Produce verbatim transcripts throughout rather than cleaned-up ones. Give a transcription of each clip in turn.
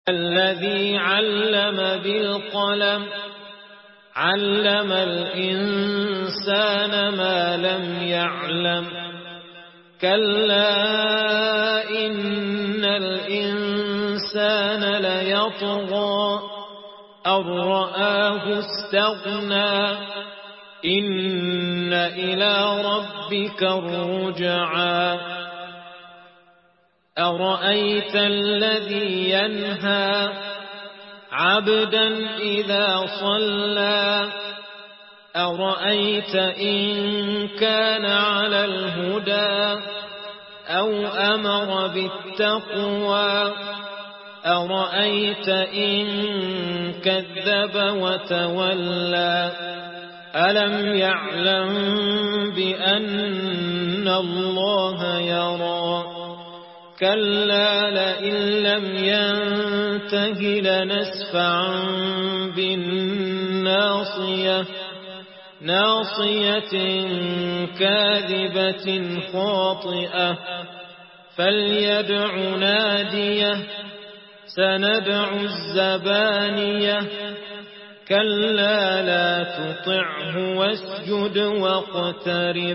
الذي علم بالقلم علم الإنسان ما لم يعلم كلا إن الإنسان ليطغى أن رآه استغنى إن إلى ربك الرجعى أرأيت الذي ينهى عبدا إذا صلى أرأيت إن كان على الهدى أو أمر بالتقوى أرأيت إن كذب وتولى ألم يعلم بأن الله يرى كلا لئن لم ينته لنسفعا بالناصية ناصية كاذبة خاطئة فليدع ناديه سندع الزبانية كلا لا تطعه واسجد واقترب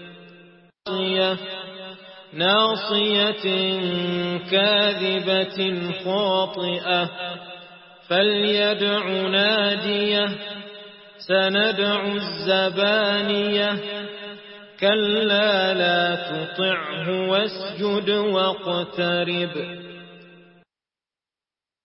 ناصية كاذبة خاطئة فليدع ناديه سندع الزبانية كلا لا تطعه واسجد واقترب